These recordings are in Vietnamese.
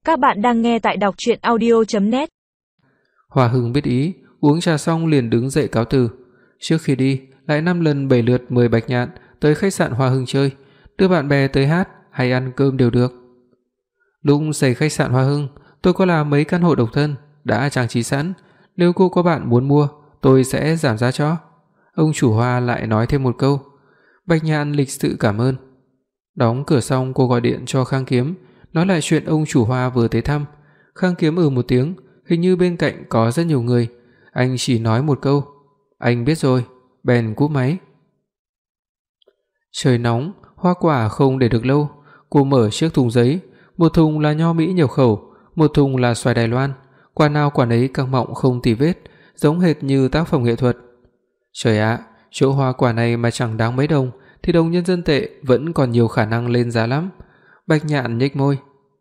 Các bạn đang nghe tại đọc truyện audio.net. Hoa Hưng biết ý, uống trà xong liền đứng dậy cáo từ. Trước khi đi, lại 5 lần 7 lượt mời Bạch Nhạn tới khách sạn Hoa Hưng chơi, đưa bạn bè tới hát hay ăn cơm đều được. Lúc xây khách sạn Hoa Hưng, tôi có làm mấy căn hộ độc thân đã trang trí sẵn, nếu cô có bạn muốn mua, tôi sẽ giảm giá cho. Ông chủ Hoa lại nói thêm một câu. Bạch Nhạn lịch sự cảm ơn. Đóng cửa xong, cô gọi điện cho Khang Kiếm, nói lại chuyện ông chủ Hoa vừa tới thăm. Khang Kiếm một tiếng, hình như bên cạnh có rất nhiều người. Anh chỉ nói một câu, anh biết rồi, bèn cúp máy. Trời nóng, hoa quả không để được lâu. Cô mở chiếc thùng giấy, một thùng là nho Mỹ nhập khẩu, một thùng là xoài Đài Loan, quả nào quả nấy căng mọng không tì vết, giống hệt như tác phẩm nghệ thuật. Trời ạ, chỗ hoa quả này mà chẳng đáng mấy đồng thì đồng nhân dân tệ vẫn còn nhiều khả năng lên giá lắm. Bạch Nhạn nhếch môi.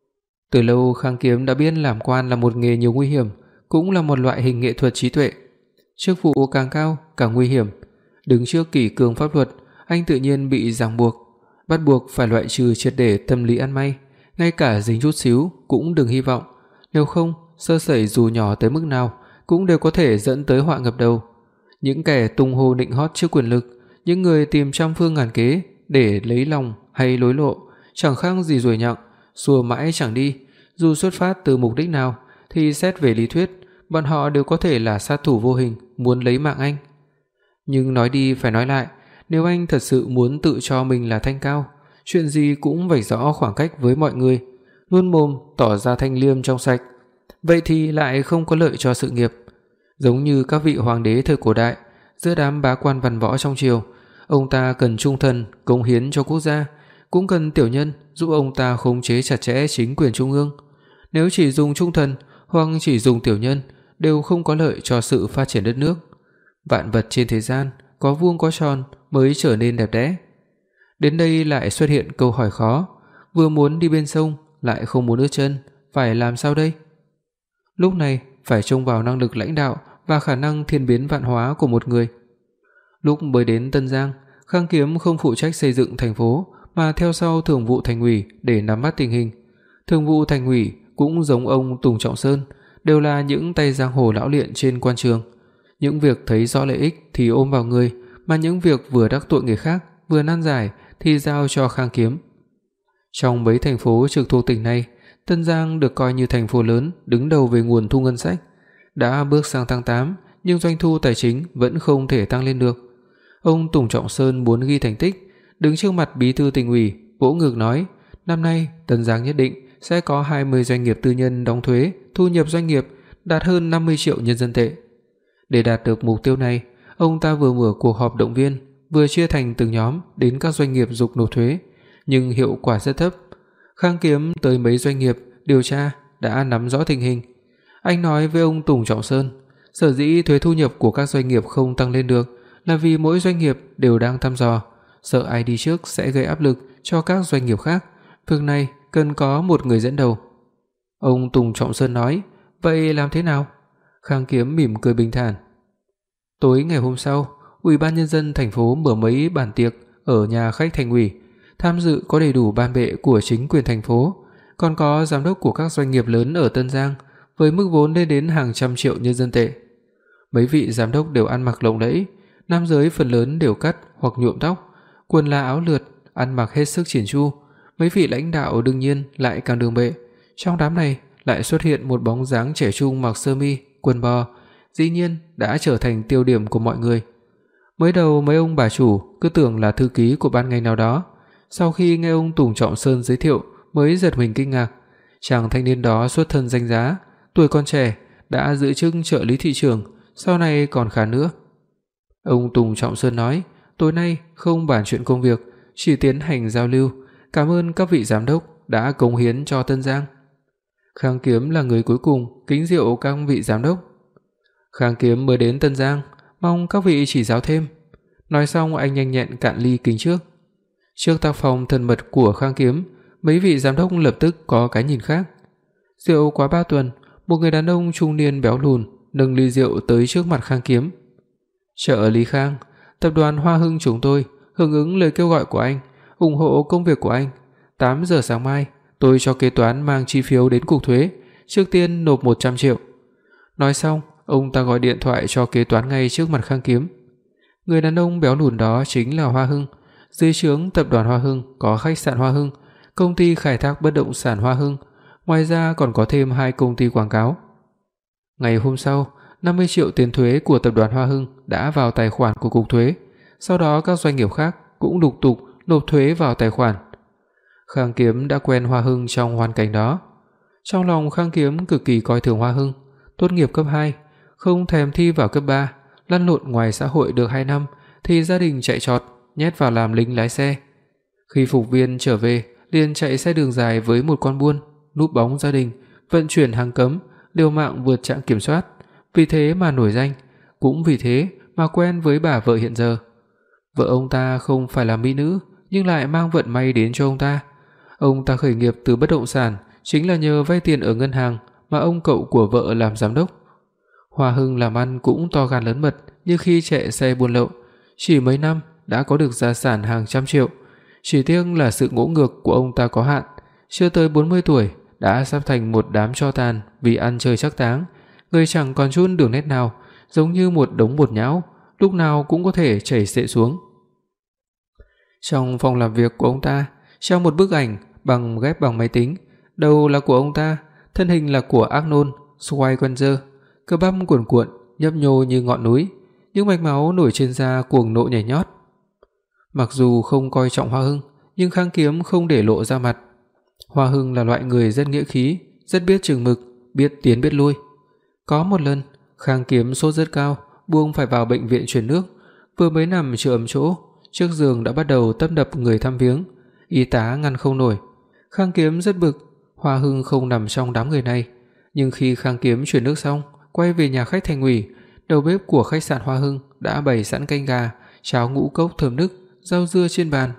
Từ lâu Khang Kiếm đã biết làm quan là một nghề nhiều nguy hiểm, cũng là một loại hình nghệ thuật trí tuệ. Chức vụ càng cao càng nguy hiểm. Đứng trước kỷ cương pháp luật, anh tự nhiên bị ràng buộc, bắt buộc phải loại trừ triệt để tâm lý ăn may, ngay cả dính chút xíu cũng đừng hy vọng, nếu không sơ sẩy dù nhỏ tới mức nào cũng đều có thể dẫn tới họa ngập đầu. Những kẻ tung hô nịnh hót trước quyền lực, những người tìm trăm phương ngàn kế để lấy lòng hay lối lộ, chẳng khác gì ruồi nhặng, xua mãi chẳng đi. Dù xuất phát từ mục đích nào thì xét về lý thuyết, bọn họ đều có thể là sát thủ vô hình muốn lấy mạng anh. Nhưng nói đi phải nói lại, nếu anh thật sự muốn tự cho mình là thanh cao, chuyện gì cũng vạch rõ khoảng cách với mọi người, luôn mồm tỏ ra thanh liêm trong sạch, vậy thì lại không có lợi cho sự nghiệp. Giống như các vị hoàng đế thời cổ đại, giữa đám bá quan văn võ trong triều, ông ta cần trung thần cống hiến cho quốc gia, cũng cần tiểu nhân giúp ông ta khống chế chặt chẽ chính quyền trung ương. Nếu chỉ dùng trung thần hoặc chỉ dùng tiểu nhân đều không có lợi cho sự phát triển đất nước. Vạn vật trên thế gian có vuông có tròn mới trở nên đẹp đẽ. Đến đây lại xuất hiện câu hỏi khó, vừa muốn đi bên sông lại không muốn ướt chân, phải làm sao đây? Lúc này phải trông vào năng lực lãnh đạo và khả năng thiên biến vạn hóa của một người. Lúc mới đến Tân Giang, Khang Kiếm không phụ trách xây dựng thành phố mà theo sau Thường vụ Thành ủy để nắm bắt tình hình. Thường vụ Thành ủy cũng giống ông Tùng Trọng Sơn, đều là những tay giang hồ lão luyện trên quan trường. Những việc thấy rõ lợi ích thì ôm vào người, mà những việc vừa đắc tội người khác, vừa nan giải thì giao cho Khang Kiếm. Trong mấy thành phố trực thuộc tỉnh này, Tân Giang được coi như thành phố lớn đứng đầu về nguồn thu ngân sách. Đã bước sang tháng 8, nhưng doanh thu tài chính vẫn không thể tăng lên được. Ông Tùng Trọng Sơn muốn ghi thành tích, đứng trước mặt bí thư tỉnh ủy, vỗ ngực nói, năm nay Tân Giang nhất định sẽ có 20 doanh nghiệp tư nhân đóng thuế, thu nhập doanh nghiệp đạt hơn 50 triệu nhân dân tệ. Để đạt được mục tiêu này, ông ta vừa mở cuộc họp động viên, vừa chia thành từng nhóm đến các doanh nghiệp giục nộp thuế, nhưng hiệu quả rất thấp. Khang Kiếm tới mấy doanh nghiệp điều tra đã nắm rõ tình hình. Anh nói với ông Tùng Trọng Sơn, sở dĩ thuế thu nhập của các doanh nghiệp không tăng lên được là vì mỗi doanh nghiệp đều đang thăm dò, sợ ai đi trước sẽ gây áp lực cho các doanh nghiệp khác, việc này cần có một người dẫn đầu. Ông Tùng Trọng Sơn nói, vậy làm thế nào? Khang Kiếm mỉm cười bình thản. Tối ngày hôm sau, Ủy ban nhân dân thành phố mở mấy bàn tiệc ở nhà khách thành ủy, tham dự có đầy đủ ban bệ của chính quyền thành phố, còn có giám đốc của các doanh nghiệp lớn ở Tân Giang với mức vốn lên đến hàng trăm triệu nhân dân tệ. Mấy vị giám đốc đều ăn mặc lộng lẫy, nam giới phần lớn đều cắt hoặc nhuộm tóc, quần là áo lượt, ăn mặc hết sức chỉn chu. Mấy vị lãnh đạo đương nhiên lại càng đường bệ. Trong đám này lại xuất hiện một bóng dáng trẻ trung mặc sơ mi, quần bò, dĩ nhiên đã trở thành tiêu điểm của mọi người. Mới đầu mấy ông bà chủ cứ tưởng là thư ký của ban ngành nào đó, sau khi nghe ông Tùng Trọng Sơn giới thiệu mới giật mình kinh ngạc. Chàng thanh niên đó xuất thân danh giá, tuổi còn trẻ đã giữ chức trợ lý thị trưởng, sau này còn khá nữa. Ông Tùng Trọng Sơn nói, tối nay không bàn chuyện công việc, chỉ tiến hành giao lưu, cảm ơn các vị giám đốc đã cống hiến cho Tân Giang. Khang Kiếm là người cuối cùng kính rượu các vị giám đốc. Khang Kiếm mới đến Tân Giang, mong các vị chỉ giáo thêm. Nói xong anh nhanh nhẹn cạn ly kính trước. Trước tác phong thân mật của Khang Kiếm, mấy vị giám đốc lập tức có cái nhìn khác. Rượu quá 3 tuần, một người đàn ông trung niên béo lùn nâng ly rượu tới trước mặt Khang Kiếm. Trợ lý Khang, tập đoàn Hoa Hưng chúng tôi hưởng ứng lời kêu gọi của anh, ủng hộ công việc của anh. 8 giờ sáng mai, tôi cho kế toán mang chi phiếu đến cục thuế, trước tiên nộp 100 triệu." Nói xong, ông ta gọi điện thoại cho kế toán ngay trước mặt Khang Kiếm. Người đàn ông béo lùn đó chính là Hoa Hưng. Dưới trướng tập đoàn Hoa Hưng có khách sạn Hoa Hưng, công ty khai thác bất động sản Hoa Hưng, ngoài ra còn có thêm 2 công ty quảng cáo. Ngày hôm sau, 50 triệu tiền thuế của tập đoàn Hoa Hưng đã vào tài khoản của cục thuế, sau đó các doanh nghiệp khác cũng lục tục nộp thuế vào tài khoản. Khang Kiếm đã quen Hoa Hưng trong hoàn cảnh đó. Trong lòng Khang Kiếm cực kỳ coi thường Hoa Hưng, tốt nghiệp cấp 2, không thèm thi vào cấp 3, lăn lộn ngoài xã hội được 2 năm thì gia đình chạy trọt, nhét vào làm lính lái xe. Khi phục viên trở về, liền chạy xe đường dài với một con buôn, núp bóng gia đình, vận chuyển hàng cấm, liều mạng vượt trạm kiểm soát, vì thế mà nổi danh, cũng vì thế mà quen với bà vợ hiện giờ. Vợ ông ta không phải là mỹ nữ, nhưng lại mang vận may đến cho ông ta. Ông ta khởi nghiệp từ bất động sản chính là nhờ vay tiền ở ngân hàng mà ông cậu của vợ làm giám đốc. Hoa Hưng làm ăn cũng to gan lớn mật như khi chạy xe buôn lậu, chỉ mấy năm đã có được gia sản hàng trăm triệu. Chỉ tiếc là sự ngỗ ngược của ông ta có hạn, chưa tới 40 tuổi đã sắp thành một đám tro tàn vì ăn chơi trác táng, người chẳng còn chút đường nét nào, giống như một đống bột nhão, lúc nào cũng có thể chảy xệ xuống. Trong phòng làm việc của ông ta treo một bức ảnh ghép bằng máy tính, đầu là của ông ta, thân hình là của Arnold Schwarzenegger, cơ bắp cuồn cuộn, nhấp nhô như ngọn núi, những mạch máu nổi trên da cuồng nộ nhảy nhót. Mặc dù không coi trọng Hoa Hưng, nhưng Khang Kiếm không để lộ ra mặt. Hoa Hưng là loại người rất nghĩa khí, rất biết chừng mực, biết tiến biết lui. Có một lần, Khang Kiếm sốt rất cao, buông phải vào bệnh viện truyền nước, vừa mới nằm chưa ấm chỗ, trước giường đã bắt đầu tấp nập người thăm viếng, y tá ngăn không nổi. Khang Kiếm rất bực, Hoa Hưng không nằm trong đám người này, nhưng khi Khang Kiếm chuyển nước xong, quay về nhà khách Thành ủy, đầu bếp của khách sạn Hoa Hưng đã bày sẵn canh gà, cháo ngũ cốc thơm nức, rau dưa trên bàn.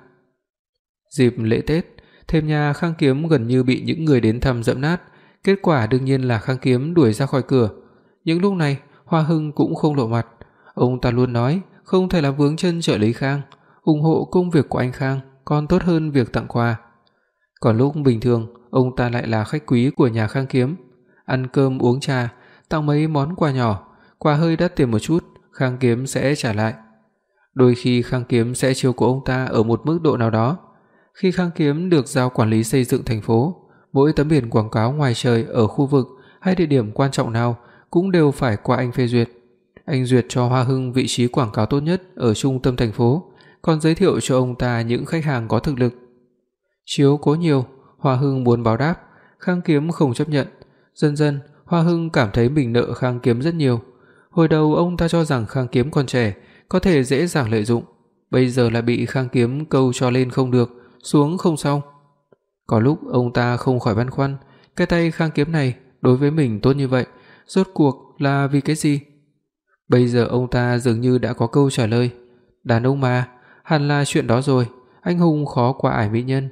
Dịp lễ Tết, thêm nhà Khang Kiếm gần như bị những người đến thăm dẫm nát, kết quả đương nhiên là Khang Kiếm đuổi ra khỏi cửa. Những lúc này, Hoa Hưng cũng không lộ mặt, ông ta luôn nói không thể làm vướng chân trợ lý Khang, ủng hộ công việc của anh Khang còn tốt hơn việc tặng quà. Còn lúc bình thường, ông ta lại là khách quý của nhà Khang Kiếm, ăn cơm uống trà, tặng mấy món quà nhỏ, quà hơi đắt tiền một chút, Khang Kiếm sẽ trả lại. Đôi khi Khang Kiếm sẽ chiều cố ông ta ở một mức độ nào đó. Khi Khang Kiếm được giao quản lý xây dựng thành phố, mỗi tấm biển quảng cáo ngoài trời ở khu vực hay địa điểm quan trọng nào cũng đều phải qua anh phê duyệt. Anh duyệt cho Hoa Hưng vị trí quảng cáo tốt nhất ở trung tâm thành phố, còn giới thiệu cho ông ta những khách hàng có thực lực. Chiếu cố nhiều, Hoa Hưng muốn báo đáp, Khang Kiếm không chấp nhận. Dần dần, Hoa Hưng cảm thấy mình nợ Khang Kiếm rất nhiều. Hồi đầu ông ta cho rằng Khang Kiếm còn trẻ, có thể dễ dàng lợi dụng, bây giờ là bị Khang Kiếm câu cho lên không được, xuống không xong. Có lúc ông ta không khỏi băn khoăn, cái tay Khang Kiếm này đối với mình tốt như vậy, rốt cuộc là vì cái gì? Bây giờ ông ta dường như đã có câu trả lời, đàn ông mà, hẳn là chuyện đó rồi, anh hùng khó qua ải mỹ nhân.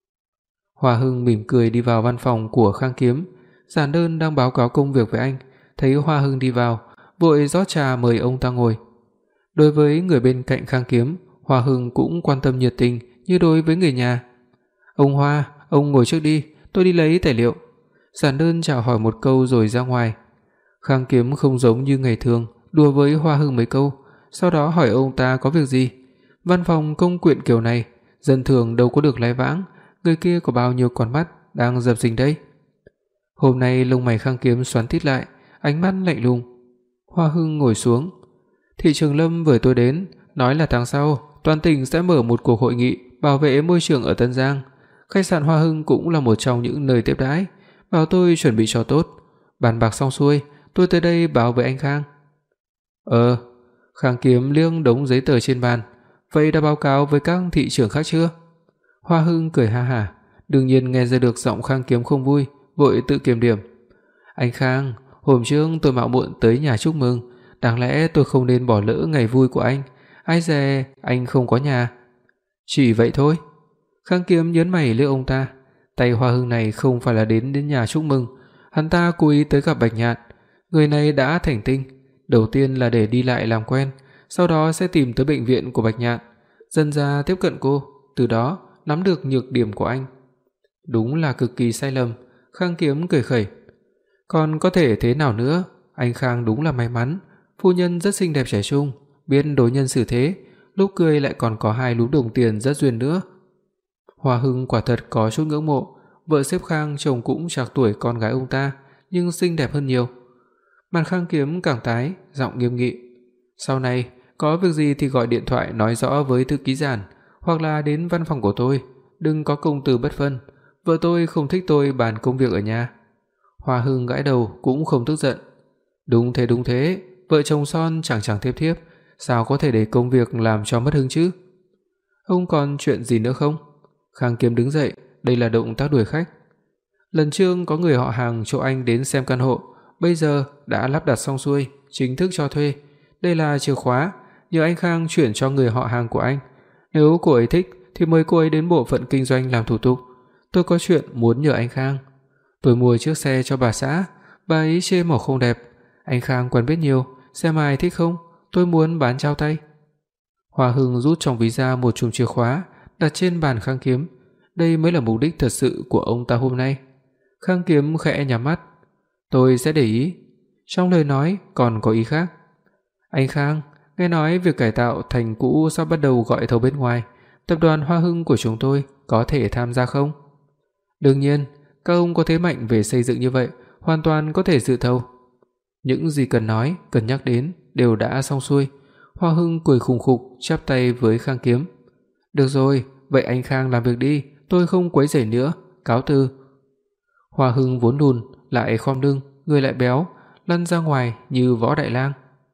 Hoa Hưng mỉm cười đi vào văn phòng của Khang Kiếm, giản đơn đang báo cáo công việc với anh, thấy Hoa Hưng đi vào, vội rót trà mời ông ta ngồi. Đối với người bên cạnh Khang Kiếm, Hoa Hưng cũng quan tâm nhiệt tình như đối với người nhà. "Ông Hoa, ông ngồi trước đi, tôi đi lấy tài liệu." Giản đơn chào hỏi một câu rồi ra ngoài. Khang Kiếm không giống như ngày thường, đùa với Hoa Hưng mấy câu, sau đó hỏi ông ta có việc gì. Văn phòng công quyện kiểu này, dân thường đâu có được lái vãng, người kia có bao nhiêu con mắt đang dập dình đây. Hôm nay lông mày Khang Kiếm xoắn tít lại, ánh mắt lạnh lùng. Hoa Hưng ngồi xuống. "Thị trưởng Lâm vừa tôi đến, nói là tháng sau toàn tỉnh sẽ mở một cuộc hội nghị bảo vệ môi trường ở Tân Giang. Khách sạn Hoa Hưng cũng là một trong những nơi tiếp đãi, bảo tôi chuẩn bị cho tốt. Bàn bạc xong xuôi, tôi tới đây báo với anh Khang." Khang Kiếm liếc đống giấy tờ trên bàn. "Vậy đã báo cáo với các thị trưởng khác chưa?" Hoa Hưng cười ha hả, đương nhiên nghe ra được giọng Khang Kiếm không vui, vội tự kiềm điểm. "Anh Khang, hôm trước tôi mạo muội tới nhà chúc mừng, đáng lẽ tôi không nên bỏ lỡ ngày vui của anh, ai dè anh không có nhà." "Chỉ vậy thôi." Khang Kiếm nhớn mày liếc ông ta, tay Hoa Hưng này không phải là đến nhà chúc mừng, hắn ta cố ý tới gặp Bạch Nhạn. Người này đã thành tinh, đầu tiên là để đi lại làm quen, sau đó sẽ tìm tới bệnh viện của Bạch Nhạn, dần dà tiếp cận cô, từ đó nắm được nhược điểm của anh. Đúng là cực kỳ sai lầm, Khang Kiếm cười khẩy. Còn có thể thế nào nữa, anh Khang đúng là may mắn, phu nhân rất xinh đẹp trẻ trung, biết đối nhân xử thế, lúc cười lại còn có 2 lúm đồng tiền rất duyên nữa. Hoa Hưng quả thật có chút ngưỡng mộ, vợ xếp Khang chồng cũng trạc tuổi con gái ông ta, nhưng xinh đẹp hơn nhiều. Mặt Khang Kiếm càng tái, giọng nghiêm nghị. Sau này có việc gì thì gọi điện thoại nói rõ với thư ký Giản, hoặc là đến văn phòng của tôi, đừng có công từ bất phân, vợ tôi không thích tôi bàn công việc ở nhà. Hoa Hưng gãi đầu cũng không tức giận. Đúng thế, vợ chồng son chẳng tiếp thiếp, sao có thể để công việc làm cho mất hứng chứ? Ông còn chuyện gì nữa không? Khang Kiếm đứng dậy, đây là động tác đuổi khách. Lần trước có người họ hàng chỗ anh đến xem căn hộ, bây giờ đã lắp đặt xong xuôi, chính thức cho thuê. Đây là chìa khóa, nhờ anh Khang chuyển cho người họ hàng của anh. Nếu cô ấy thích thì mời cô ấy đến bộ phận kinh doanh làm thủ tục. Tôi có chuyện muốn nhờ anh Khang. Tôi mua chiếc xe cho bà xã, bà ấy chê màu không đẹp. Anh Khang quen biết nhiều, xem ai thích không, tôi muốn bán trao tay. Hoa Hưng rút trong ví ra một chùm chìa khóa, đặt trên bàn Khang Kiếm. Đây mới là mục đích thật sự của ông ta hôm nay. Khang Kiếm khẽ nhắm mắt. Tôi sẽ để ý. Trong lời nói còn có ý khác. Anh Khang, nghe nói việc cải tạo thành cũ sắp bắt đầu gọi thầu bên ngoài, tập đoàn Hoa Hưng của chúng tôi có thể tham gia không? Đương nhiên, các ông có thế mạnh về xây dựng như vậy, hoàn toàn có thể dự thầu. Những gì cần nói, cần nhắc đến đều đã xong xuôi. Hoa Hưng cười khùng khục chắp tay với Khang Kiếm. Được rồi, vậy anh Khang làm việc đi, tôi không quấy rầy nữa, cáo từ. Hoa Hưng vốn lùn lại khom lưng, người lại béo, lăn ra ngoài như Võ Đại Lang.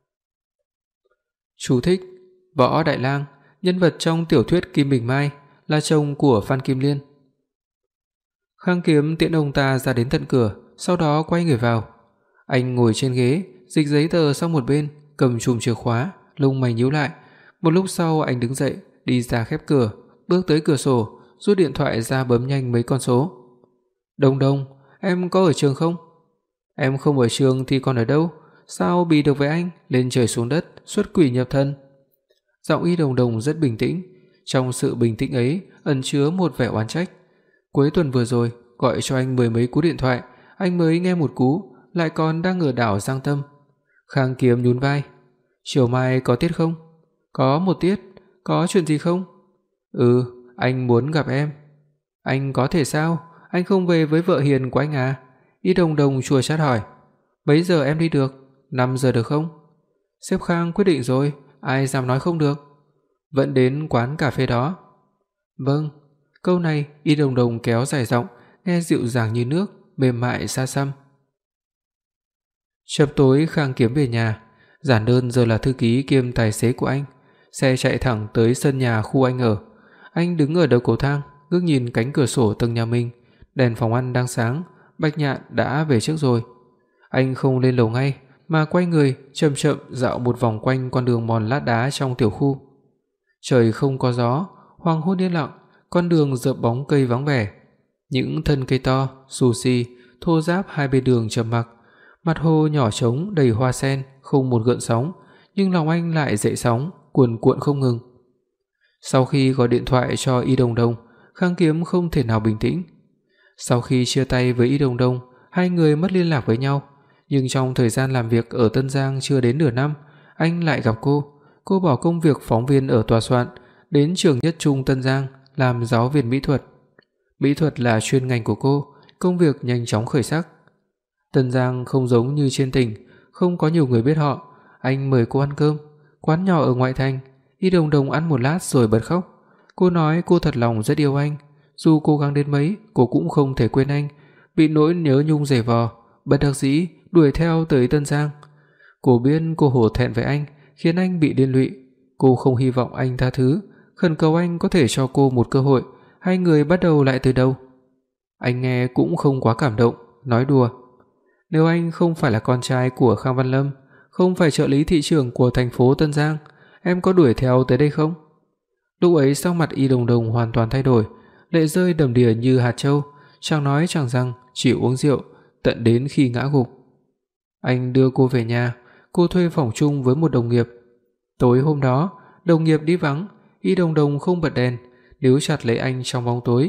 Chú thích: Võ Đại Lang, nhân vật trong tiểu thuyết Kim Bình Mai, là chồng của Phan Kim Liên. Khang Kiếm tiễn ông ta ra đến tận cửa, sau đó quay người vào. Anh ngồi trên ghế, dịch giấy tờ sang một bên, cầm chùm chìa khóa, lông mày nhíu lại. Một lúc sau anh đứng dậy, đi ra khép cửa, bước tới cửa sổ, rút điện thoại ra bấm nhanh mấy con số. Đông Đông, em có ở trường không? Em không ở trường thì còn ở đâu? Sao bị được với anh, lên trời xuống đất, xuất quỷ nhập thần? Giọng Y Đồng Đồng rất bình tĩnh, trong sự bình tĩnh ấy ẩn chứa một vẻ oán trách. Cuối tuần vừa rồi gọi cho anh 10 mấy cú điện thoại, anh mới nghe một cú, lại còn đang ở đảo Giang Tâm. Khang Kiếm nhún vai. Chiều mai có tiết không? Có một tiết. Có chuyện gì không? Anh muốn gặp em. Anh có thể sao? Anh không về với vợ hiền của anh à? Y Đồng Đồng chua chát hỏi. Mấy giờ em đi được? 5 giờ được không? Sếp Khang quyết định rồi, ai dám nói không được. Vẫn đến quán cà phê đó. Vâng. Câu này Y Đồng Đồng kéo dài giọng, nghe dịu dàng như nước, mềm mại xa xăm. Chập tối Khang Kiếm về nhà, giản đơn giờ là thư ký kiêm tài xế của anh. Xe chạy thẳng tới sân nhà khu anh ở. Anh đứng ở đầu cầu thang, ngước nhìn cánh cửa sổ tầng nhà mình, đèn phòng ăn đang sáng, Bạch Nhạn đã về trước rồi. Anh không lên lầu ngay mà quay người chậm chậm dạo một vòng quanh con đường mòn lát đá trong tiểu khu. Trời không có gió, hoàng hôn yên lặng, con đường rợp bóng cây vắng vẻ. Những thân cây to, xù xì, thô ráp hai bên đường trầm mặc. Mặt hồ nhỏ trống đầy hoa sen, không một gợn sóng, nhưng lòng anh lại dậy sóng, cuồn cuộn không ngừng. Sau khi gọi điện thoại cho Y Đồng Đồng, Khang Kiếm không thể nào bình tĩnh. Sau khi chia tay với Y Đồng Đồng, hai người mất liên lạc với nhau, nhưng trong thời gian làm việc ở Tân Giang chưa đến nửa năm, anh lại gặp cô. Cô bỏ công việc phóng viên ở tòa soạn, đến trường Nhất Trung Tân Giang làm giáo viên mỹ thuật. Mỹ thuật là chuyên ngành của cô, công việc nhanh chóng khởi sắc. Tân Giang không giống như trên tỉnh, không có nhiều người biết họ. Anh mời cô ăn cơm, quán nhỏ ở ngoại thành. Y Đồng Đồng ăn một lát rồi bật khóc. Cô nói cô thật lòng rất yêu anh, dù cố gắng đến mấy, cô cũng không thể quên anh. Bị nỗi nhớ nhung giày vò, bất đắc dĩ đuổi theo tới Tân Giang. Cô biết cô hổ thẹn với anh, khiến anh bị liên lụy. Cô không hy vọng anh tha thứ, khẩn cầu anh có thể cho cô một cơ hội, hai người bắt đầu lại từ đầu. Anh nghe cũng không quá cảm động, nói đùa. Nếu anh không phải là con trai của Khang Văn Lâm, không phải trợ lý thị trưởng của thành phố Tân Giang, em có đuổi theo tới đây không? Lúc ấy sắc mặt Y Đồng Đồng hoàn toàn thay đổi, lệ rơi đầm đìa như hạt châu, chẳng nói chẳng rằng, chỉ uống rượu, tận đến khi ngã gục. Anh đưa cô về nhà, cô thuê phòng chung với một đồng nghiệp. Tối hôm đó, đồng nghiệp đi vắng, Y Đồng Đồng không bật đèn, níu chặt lấy anh trong bóng tối.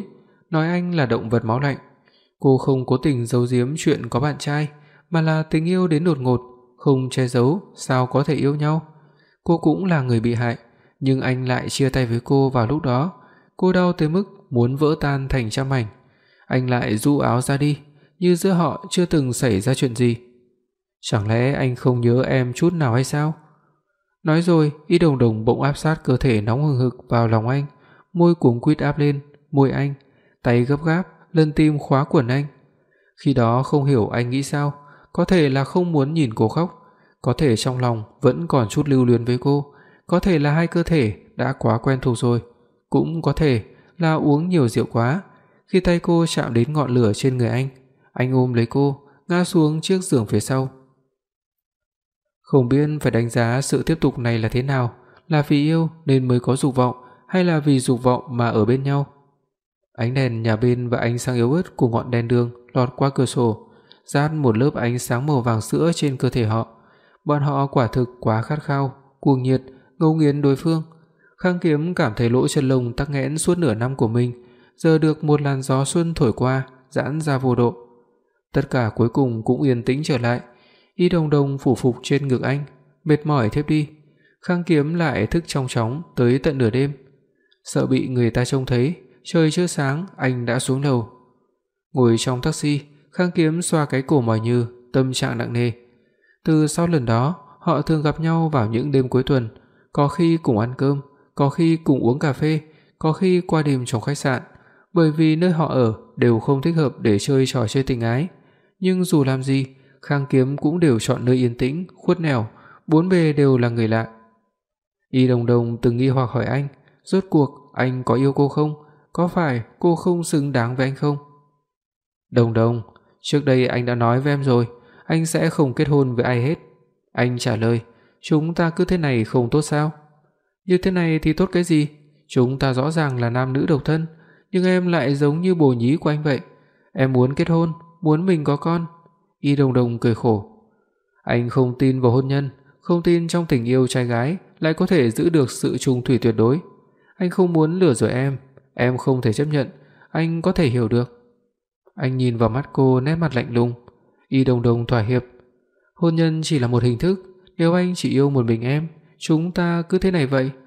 nói anh là động vật máu lạnh. Cô không cố tình giấu giếm chuyện có bạn trai, mà là tình yêu đến đột ngột, không che giấu sao có thể yêu nhau. Cô cũng là người bị hại, nhưng anh lại chia tay với cô vào lúc đó. Cô đau tới mức muốn vỡ tan thành trăm mảnh. Anh lại du áo ra đi, như giữa họ chưa từng xảy ra chuyện gì. Chẳng lẽ anh không nhớ em chút nào hay sao? Nói rồi, Y Đồng Đồng bỗng áp sát cơ thể nóng hừng hực vào lòng anh, môi cuống quýt áp lên môi anh, tay gấp gáp lần tìm khóa quần anh. Khi đó không hiểu anh nghĩ sao, có thể là không muốn nhìn cô khóc, có thể trong lòng vẫn còn chút lưu luyến với cô, có thể là hai cơ thể đã quá quen thuộc rồi, cũng có thể là uống nhiều rượu quá. Khi tay cô chạm đến ngọn lửa trên người anh ôm lấy cô, ngã xuống chiếc giường phía sau. Không biết phải đánh giá sự tiếp tục này là thế nào, là vì yêu nên mới có dục vọng hay là vì dục vọng mà ở bên nhau. Ánh đèn nhà bên và ánh sáng yếu ớt của ngọn đèn đường lọt qua cửa sổ, dát một lớp ánh sáng màu vàng sữa trên cơ thể họ. Bọn họ quả thực quá khát khao, cuồng nhiệt, ngấu nghiến đối phương. Khang Kiếm cảm thấy lỗ chân lông tắc nghẽn suốt nửa năm của mình, giờ được một làn gió xuân thổi qua, giãn ra vô độ. Tất cả cuối cùng cũng yên tĩnh trở lại. Y Đồng Đồng phủ phục trên ngực anh, mệt mỏi thiếp đi. Khang Kiếm lại thức trong chóng tới tận nửa đêm. Sợ bị người ta trông thấy, trời chưa sáng anh đã xuống lầu. Ngồi trong taxi, Khang Kiếm xoa cái cổ mỏi nhừ, tâm trạng nặng nề. Từ sau lần đó, họ thường gặp nhau vào những đêm cuối tuần, có khi cùng ăn cơm, có khi cùng uống cà phê, có khi qua đêm trong khách sạn, bởi vì nơi họ ở đều không thích hợp để chơi trò chơi tình ái. Nhưng dù làm gì, Khang Kiếm cũng đều chọn nơi yên tĩnh, khuất nẻo, bốn bề đều là người lạ. Y Đồng Đồng từng nghi hoặc hỏi anh, rốt cuộc anh có yêu cô không? Có phải cô không xứng đáng với anh không? Đồng Đồng, trước đây anh đã nói với em rồi, anh sẽ không kết hôn với ai hết. Anh trả lời, chúng ta cứ thế này không tốt sao? Như thế này thì tốt cái gì? Chúng ta rõ ràng là nam nữ độc thân, nhưng em lại giống như bồ nhí của anh vậy. Em muốn kết hôn, muốn mình có con. Y Đồng Đồng cười khổ. Anh không tin vào hôn nhân, không tin trong tình yêu trai gái lại có thể giữ được sự chung thủy tuyệt đối. Anh không muốn lừa dối em không thể chấp nhận, anh có thể hiểu được. Anh nhìn vào mắt cô, nét mặt lạnh lùng. Y Đồng Đồng thỏa hiệp. Hôn nhân chỉ là một hình thức, nếu anh chỉ yêu một mình em, chúng ta cứ thế này vậy.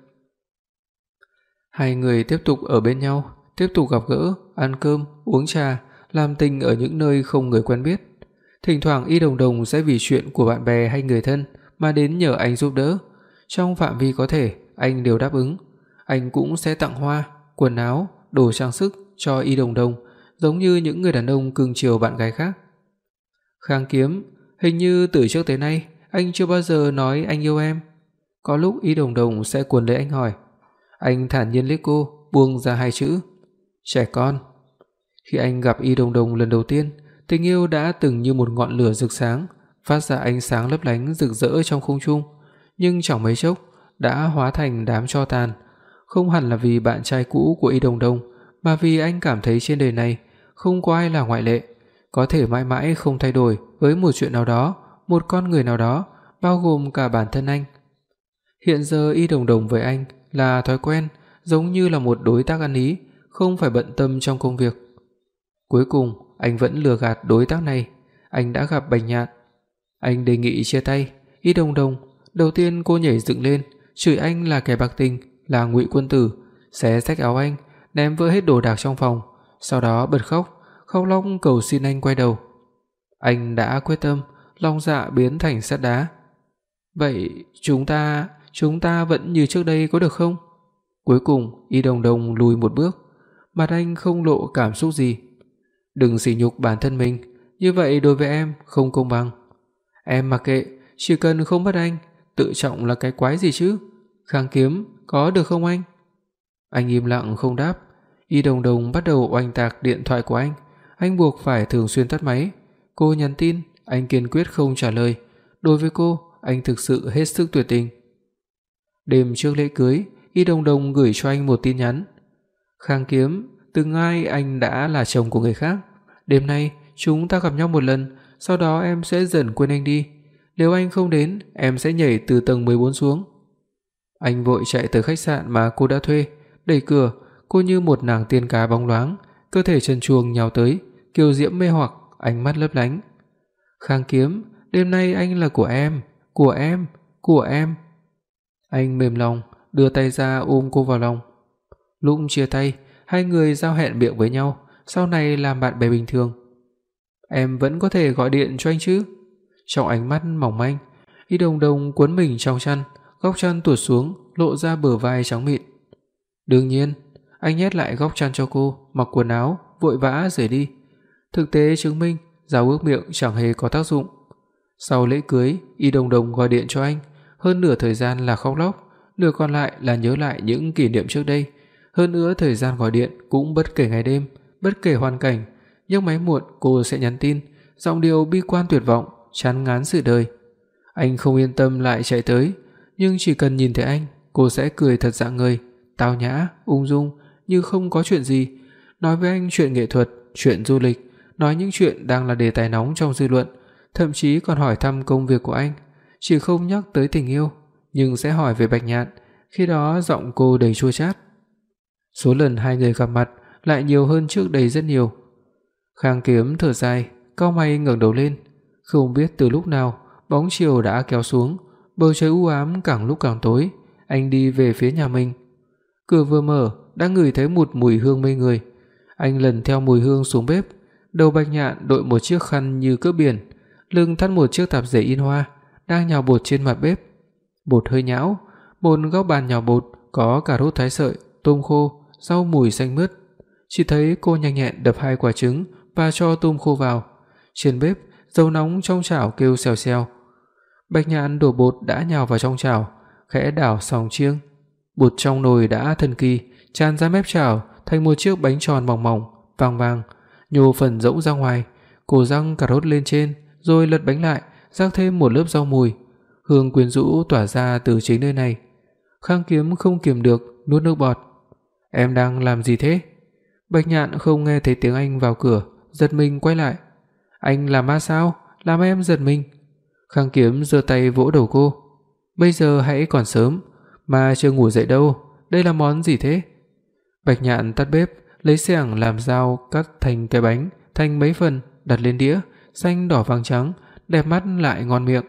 Hai người tiếp tục ở bên nhau, tiếp tục gặp gỡ, ăn cơm, uống trà, làm tình ở những nơi không người quen biết. Thỉnh thoảng Y Đồng Đồng sẽ vì chuyện của bạn bè hay người thân mà đến nhờ anh giúp đỡ. Trong phạm vi có thể, anh đều đáp ứng. Anh cũng sẽ tặng hoa, quần áo, đồ trang sức cho Y Đồng Đồng, giống như những người đàn ông cưng chiều bạn gái khác. Khang Kiếm, hình như từ trước tới nay anh chưa bao giờ nói anh yêu em. Có lúc Y Đồng Đồng sẽ cuốn lấy anh hỏi. Anh thản nhiên liếc cô, buông ra hai chữ: trẻ con. Khi anh gặp Y Đồng Đồng lần đầu tiên, tình yêu đã từng như một ngọn lửa rực sáng, phát ra ánh sáng lấp lánh rực rỡ trong không trung, nhưng chẳng mấy chốc đã hóa thành đám tro tàn. Không hẳn là vì bạn trai cũ của Y Đồng Đồng, mà vì anh cảm thấy trên đời này không có ai là ngoại lệ, có thể mãi mãi không thay đổi với một chuyện nào đó, một con người nào đó, bao gồm cả bản thân anh. Hiện giờ Y Đồng Đồng với anh là thói quen, giống như là một đối tác ăn ý, không phải bận tâm trong công việc. Cuối cùng, anh vẫn lừa gạt đối tác này. Anh đã gặp Bạch Nhạn. Anh đề nghị chia tay. Y Đồng Đồng, đầu tiên cô nhảy dựng lên, chửi anh là kẻ bạc tình, là ngụy quân tử, xé rách áo anh, ném vỡ hết đồ đạc trong phòng, sau đó bật khóc, khóc lóc cầu xin anh quay đầu. Anh đã quyết tâm, lòng dạ biến thành sắt đá. Vậy chúng ta vẫn như trước đây có được không? Cuối cùng, Y Đồng Đồng lùi một bước, mặt anh không lộ cảm xúc gì. Đừng sỉ nhục bản thân mình, như vậy đối với em không công bằng. Em mặc kệ, chỉ cần không bắt anh, tự trọng là cái quái gì chứ? Khang Kiếm, có được không anh? Anh im lặng không đáp. Y Đồng Đồng bắt đầu oanh tạc điện thoại của anh buộc phải thường xuyên tắt máy. Cô nhắn tin, anh kiên quyết không trả lời. Đối với cô, anh thực sự hết sức tuyệt tình. Đêm trước lễ cưới, Y Đồng Đồng gửi cho anh một tin nhắn. Khang Kiếm, từ nay anh đã là chồng của người khác. Đêm nay chúng ta gặp nhau một lần, sau đó em sẽ dần quên anh đi. Nếu anh không đến, em sẽ nhảy từ tầng 14 xuống. Anh vội chạy tới khách sạn mà cô đã thuê, đẩy cửa, cô như một nàng tiên cá bóng loáng, cơ thể trần truồng nhào tới, kiều diễm mê hoặc, ánh mắt lấp lánh. "Khang Kiếm, đêm nay anh là của em, của em, của em." Anh mềm lòng, đưa tay ra ôm cô vào lòng. Lúc chia tay, hai người giao hẹn miệng với nhau, sau này làm bạn bè bình thường. "Em vẫn có thể gọi điện cho anh chứ?" Trong ánh mắt mỏng manh, Y Đồng Đồng cuốn mình trong chăn, góc chăn tuột xuống, lộ ra bờ vai trắng mịn. "Đương nhiên." Anh nhét lại góc chăn cho cô, mặc quần áo, vội vã rời đi. Thực tế chứng minh, giao ước miệng chẳng hề có tác dụng. Sau lễ cưới, Y Đồng Đồng gọi điện cho anh, hơn nửa thời gian là khóc lóc, nửa còn lại là nhớ lại những kỷ niệm trước đây. Hơn nữa thời gian gọi điện cũng bất kể ngày đêm, bất kể hoàn cảnh, nhấc máy muộn cô sẽ nhắn tin, giọng điệu bi quan tuyệt vọng, chán ngán sự đời. Anh không yên tâm lại chạy tới, nhưng chỉ cần nhìn thấy anh, cô sẽ cười thật rạng ngời, tao nhã, ung dung như không có chuyện gì, nói với anh chuyện nghệ thuật, chuyện du lịch, nói những chuyện đang là đề tài nóng trong dư luận, thậm chí còn hỏi thăm công việc của anh, chỉ không nhắc tới tình yêu, nhưng sẽ hỏi về Bạch Nhạn, khi đó giọng cô đầy chua chát. Số lần hai người gặp mặt lại nhiều hơn trước đây rất nhiều. Khang Kiếm thở dài, cau mày ngẩng đầu lên, không biết từ lúc nào bóng chiều đã kéo xuống, bầu trời u ám càng lúc càng tối, anh đi về phía nhà mình. Cửa vừa mở, đã ngửi thấy một mùi hương mê người. Anh lần theo mùi hương xuống bếp, đầu Bạch Nhạn đội một chiếc khăn như cướp biển, lưng thắt một chiếc tạp dề in hoa, đang nhào bột trên mặt bếp. Bột hơi nhão, một góc bàn nhào bột có cà rốt thái sợi, tôm khô, rau mùi xanh mướt. Chỉ thấy cô nhanh nhẹn đập 2 quả trứng và cho tôm khô vào. Trên bếp, dầu nóng trong chảo kêu xèo xèo. Bạch Nhạn đổ bột đã nhào vào trong chảo, khẽ đảo xòng chiêng. Bột trong nồi đã thần kỳ, tràn ra mép chảo thành một chiếc bánh tròn mỏng mỏng, vàng vàng, nhô phần rỗng ra ngoài, cô răng cà rốt lên trên, rồi lật bánh lại, rắc thêm một lớp rau mùi. Hương quyến rũ tỏa ra từ chính nơi này. Khang Kiếm không kiềm được nuốt nước bọt. "Em đang làm gì thế?" Bạch Nhạn không nghe thấy tiếng anh vào cửa, giật mình quay lại. "Anh làm ma sao? Làm em giật mình." Khang Kiếm giơ tay vỗ đầu cô. "Bây giờ hãy còn sớm, mà chưa ngủ dậy đâu, đây là món gì thế?" Bạch Nhạn tắt bếp, lấy xẻng làm dao cắt thành cái bánh thành mấy phần, đặt lên đĩa, xanh đỏ vàng trắng, đẹp mắt lại ngon miệng.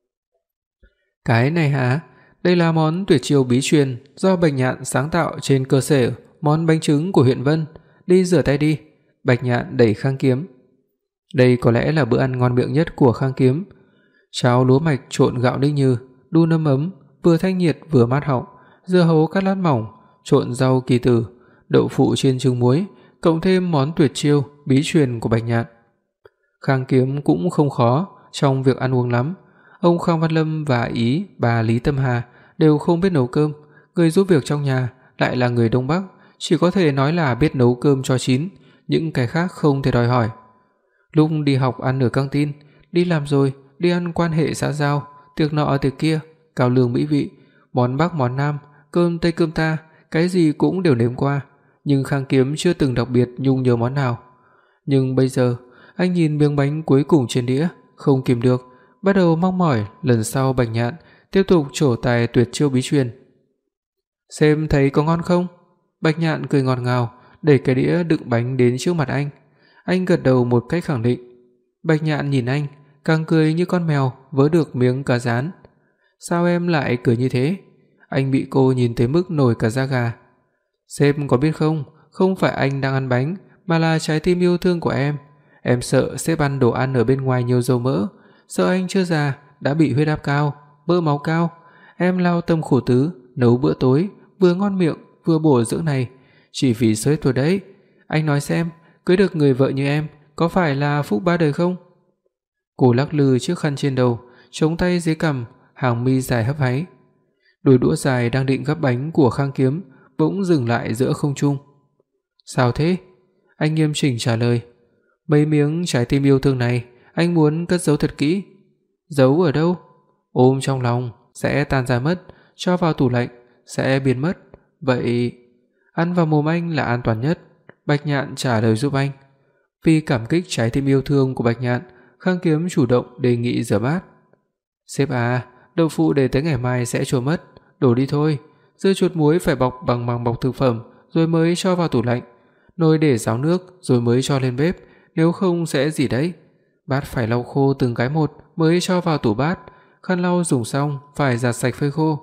"Cái này hả? Đây là món tuyệt chiêu bí truyền do Bạch Nhạn sáng tạo trên cơ sở món bánh trứng của huyện Vân, đi rửa tay đi." Bạch Nhạn đẩy Khang Kiếm. Đây có lẽ là bữa ăn ngon miệng nhất của Khang Kiếm. Cháo lúa mạch trộn gạo Ninh Như, đun nước ấm, vừa thanh nhiệt vừa mát họng, dưa hấu cắt lát mỏng, trộn rau kỳ tử, đậu phụ chiên trứng muối, cộng thêm món tuyệt chiêu bí truyền của Bạch Nhạn. Khang Kiếm cũng không khó trong việc ăn uống lắm. Ông Khang Văn Lâm và bà Lý Tâm Hà đều không biết nấu cơm, người giúp việc trong nhà lại là người Đông Bắc, chỉ có thể nói là biết nấu cơm cho chín, những cái khác không thể đòi hỏi. Lúc đi học ăn ở căng tin, đi làm rồi đi ăn quan hệ xã giao, tiệc nọ tiệc kia, cao lương mỹ vị, món Bắc món Nam, cơm Tây cơm ta, cái gì cũng đều nếm qua, nhưng Khang Kiếm chưa từng đặc biệt nhung nhớ món nào. Nhưng bây giờ, anh nhìn miếng bánh cuối cùng trên đĩa, không kìm được, bắt đầu mong mỏi lần sau Bạch Nhạn tiếp tục trổ tài tuyệt chiêu bí truyền. "Xem thấy có ngon không?" Bạch Nhạn cười ngọt ngào, đẩy cái đĩa đựng bánh đến trước mặt anh. Anh gật đầu một cách khẳng định. Bạch Nhạn nhìn anh, càng cười như con mèo vớ được miếng cá rán. "Sao em lại cười như thế?" Anh bị cô nhìn tới mức nổi cả da gà. "Sếp có biết không, không phải anh đang ăn bánh, mà là trái tim yêu thương của em. Em sợ sếp ăn đồ ăn ở bên ngoài nhiều dầu mỡ, sợ anh chưa già đã bị huyết áp cao, mỡ máu cao. Em lao tâm khổ tứ nấu bữa tối vừa ngon miệng vừa bổ dưỡng này, chỉ vì sếp thôi đấy. Anh nói xem, cưới được người vợ như em có phải là phúc ba đời không?" Cô lắc lư chiếc khăn trên đầu, chống tay dưới cằm, hàng mi dài hấp háy. Đôi đũa dài đang định gắp bánh của Khang Kiếm bỗng dừng lại giữa không trung. "Sao thế?" Anh nghiêm chỉnh trả lời. "Mấy miếng trái tim yêu thương này anh muốn cất giấu thật kỹ." "Giấu ở đâu?" "Ôm trong lòng sẽ tan ra mất, cho vào tủ lạnh sẽ biến mất." "Vậy ăn vào mồm anh là an toàn nhất." Bạch Nhạn trả lời giúp anh. Vì cảm kích trái tim yêu thương của Bạch Nhạn, Khang Kiếm chủ động đề nghị rửa bát. "Sếp à, đậu phụ để tới ngày mai sẽ trôi mất, đổ đi thôi. Dưa chuột muối phải bọc bằng màng bọc thực phẩm rồi mới cho vào tủ lạnh. nồi để ráo nước rồi mới cho lên bếp, nếu không sẽ gì đấy. Bát phải lau khô từng cái một mới cho vào tủ bát, khăn lau dùng xong phải giặt sạch phơi khô.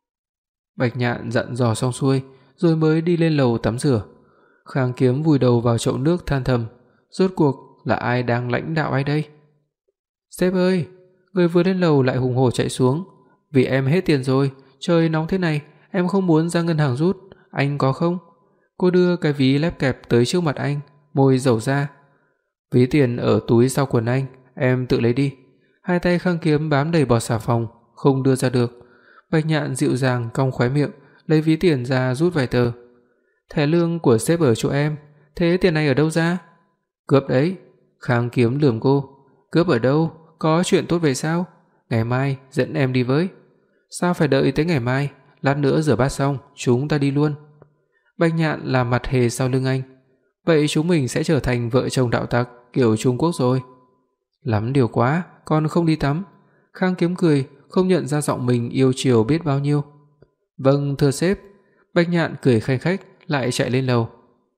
Bạch Nhạn dặn dò xong xuôi, rồi mới đi lên lầu tắm rửa. Khang Kiếm vùi đầu vào chậu nước than thầm, rốt cuộc là ai đang lãnh đạo ai đây? "Sếp ơi!" Người vừa lên lầu lại hùng hổ chạy xuống, "Vì em hết tiền rồi, trời nóng thế này, em không muốn ra ngân hàng rút, anh có không?" Cô đưa cái ví lép kẹp tới trước mặt anh, môi dẩu ra. "Ví tiền ở túi sau quần anh, em tự lấy đi." Hai tay Khang Kiếm bám đầy bọt xà phòng, không đưa ra được. Bạch Nhạn dịu dàng cong khóe miệng, lấy ví tiền ra rút vài tờ. "Thẻ lương của sếp ở chỗ em, thế tiền này ở đâu ra?" "Cướp đấy." Khang Kiếm lườm cô. "Cướp ở đâu? Có chuyện tốt về sao? Ngày mai dẫn em đi với." "Sao phải đợi tới ngày mai, lát nữa rửa bát xong chúng ta đi luôn." Bạch Nhạn làm mặt hề sau lưng anh. "Vậy chúng mình sẽ trở thành vợ chồng đạo tặc kiểu Trung Quốc rồi." "Lắm điều quá, con không đi tắm." Khang Kiếm cười, không nhận ra giọng mình yêu chiều biết bao nhiêu. "Vâng, thưa sếp." Bạch Nhạn cười khanh khách lại chạy lên lầu.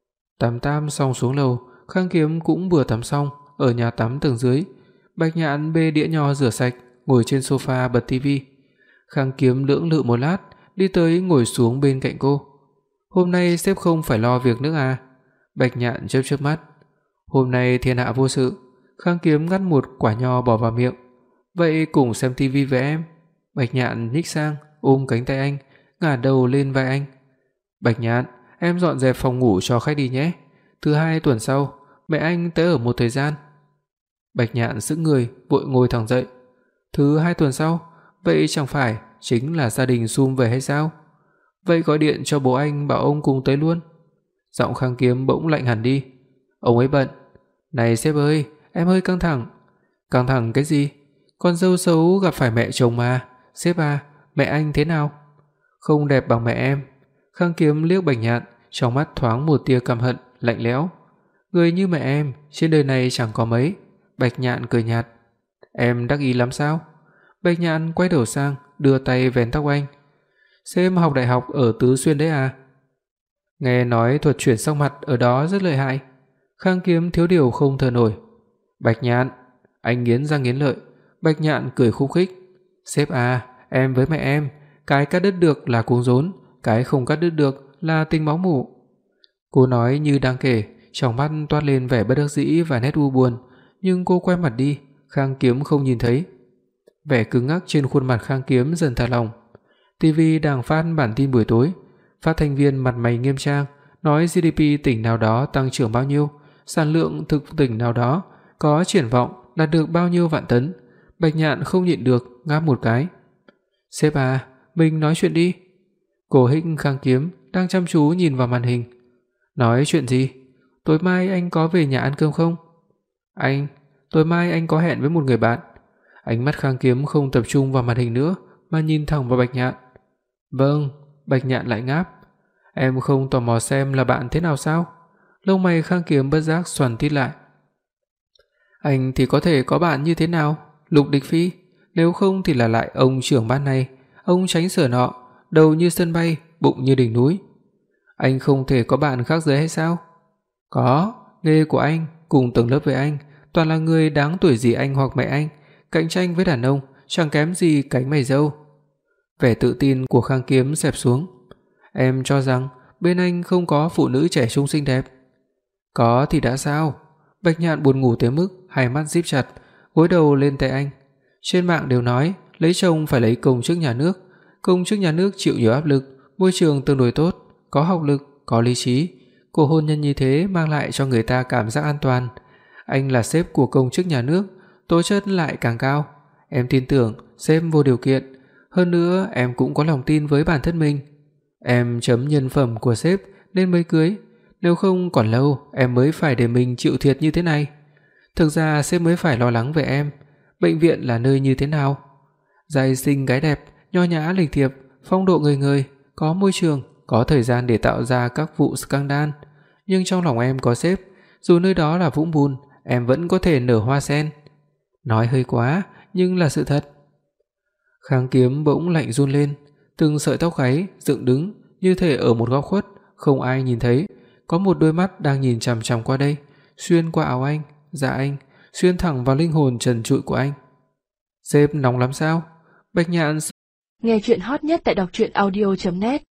Tắm xong xuống lầu, Khang Kiếm cũng vừa tắm xong ở nhà tắm tầng dưới. Bạch Nhạn bê đĩa nho rửa sạch, ngồi trên sofa bật tivi. Khang Kiếm lưỡng lự một lát, đi tới ngồi xuống bên cạnh cô. "Hôm nay sếp không phải lo việc nữa à?" Bạch Nhạn chớp chớp mắt. "Hôm nay thiên hạ vô sự." Khang Kiếm ngắt một quả nho bỏ vào miệng. "Vậy cùng xem tivi với em." Bạch Nhạn nhích sang, ôm cánh tay anh, ngả đầu lên vai anh. "Bạch Nhạn, em dọn dẹp phòng ngủ cho khách đi nhé. Thứ Hai tuần sau, mẹ anh tới ở một thời gian." Bạch Nhạn sững người, vội ngồi thẳng dậy. "Thứ Hai tuần sau? Vậy chẳng phải chính là gia đình sum về hay sao? Vậy gọi điện cho bố anh bảo ông cùng tới luôn." Giọng Khang Kiếm bỗng lạnh hẳn đi. "Ông ấy bận." "Này sếp ơi, em hơi căng thẳng." "Căng thẳng cái gì? Con dâu xấu gặp phải mẹ chồng mà. Sếp à, mẹ anh thế nào?" "Không đẹp bằng mẹ em." Khang Kiếm liếc Bạch Nhạn, trong mắt thoáng một tia căm hận, lạnh lẽo. "Người như mẹ em trên đời này chẳng có mấy." Bạch Nhạn cười nhạt. "Em đắc ý lắm sao?" Bạch Nhạn quay đầu sang, đưa tay vén tóc anh. "Sếp học đại học ở Tứ Xuyên đấy à?" "Nghe nói thuật chuyển sắc mặt ở đó rất lợi hại." Khang Kiếm thiếu điều không thở nổi. "Bạch Nhạn." Anh nghiến răng nghiến lợi. Bạch Nhạn cười khúc khích. "Sếp à, em với mẹ em, cái cắt đứt được là cuống rốn, cái không cắt đứt được là tình máu mủ." Cô nói như đang kể, trong mắt toát lên vẻ bất đắc dĩ và nét u buồn, nhưng cô quay mặt đi, Khang Kiếm không nhìn thấy. Vẻ cứng ngắc trên khuôn mặt Khang Kiếm dần thả lỏng. TV đang phát bản tin buổi tối, phát thanh viên mặt mày nghiêm trang nói GDP tỉnh nào đó tăng trưởng bao nhiêu, sản lượng thực tỉnh nào đó có triển vọng đạt được bao nhiêu vạn tấn. Bạch Nhạn không nhịn được ngáp một cái. "Sếp à, mình nói chuyện đi." Cô hích Khang Kiếm đang chăm chú nhìn vào màn hình. "Nói chuyện gì? Tối mai anh có về nhà ăn cơm không?" Tối mai anh có hẹn với một người bạn." Ánh mắt Khang Kiếm không tập trung vào màn hình nữa mà nhìn thẳng vào Bạch Nhạn. "Vâng." Bạch Nhạn lại ngáp. "Em không tò mò xem là bạn thế nào sao?" Lông mày Khang Kiếm bất giác xoăn tít lại. "Anh thì có thể có bạn như thế nào? Lục Địch Phi, nếu không thì là lại ông trưởng ban này, ông tránh sở nọ, đầu như sân bay, bụng như đỉnh núi." "Anh không thể có bạn khác giới hay sao?" "Có, nghề của anh cùng tầng lớp với anh toàn là người đáng tuổi gì anh hoặc mẹ anh, cạnh tranh với đàn ông chẳng kém gì cánh mày râu." Vẻ tự tin của Khang Kiếm xẹp xuống. "Em cho rằng bên anh không có phụ nữ trẻ trung xinh đẹp?" "Có thì đã sao?" Bạch Nhạn buồn ngủ tới mức hai mắt díp chặt, gối đầu lên tay anh. "Trên mạng đều nói lấy chồng phải lấy công chức nhà nước, công chức nhà nước chịu nhiều áp lực, môi trường tương đối tốt, có học lực, có lý trí, cuộc hôn nhân như thế mang lại cho người ta cảm giác an toàn. Anh là sếp của công chức nhà nước, tố chất lại càng cao. Em tin tưởng sếp vô điều kiện, hơn nữa em cũng có lòng tin với bản thân mình. Em chấm nhân phẩm của sếp nên mới cưới, nếu không còn lâu em mới phải để mình chịu thiệt như thế này. Thực ra sếp mới phải lo lắng về em, bệnh viện là nơi như thế nào? Giai xinh gái đẹp, nho nhã lịch thiệp, phong độ người người, có môi trường, có thời gian để tạo ra các vụ scandal, nhưng trong lòng em có sếp, dù nơi đó là vũng bùn, em vẫn có thể nở hoa sen." Nói hơi quá, nhưng là sự thật. Khang Kiếm bỗng lạnh run lên, từng sợi tóc gáy dựng đứng như thể ở một góc khuất, không ai nhìn thấy, có một đôi mắt đang nhìn chằm chằm qua đây, xuyên qua áo anh, da anh, xuyên thẳng vào linh hồn trần trụi của anh. "Sếp nóng lắm sao?" Bạch Nhạn Nghe truyện hot nhất tại đọc truyện audio net.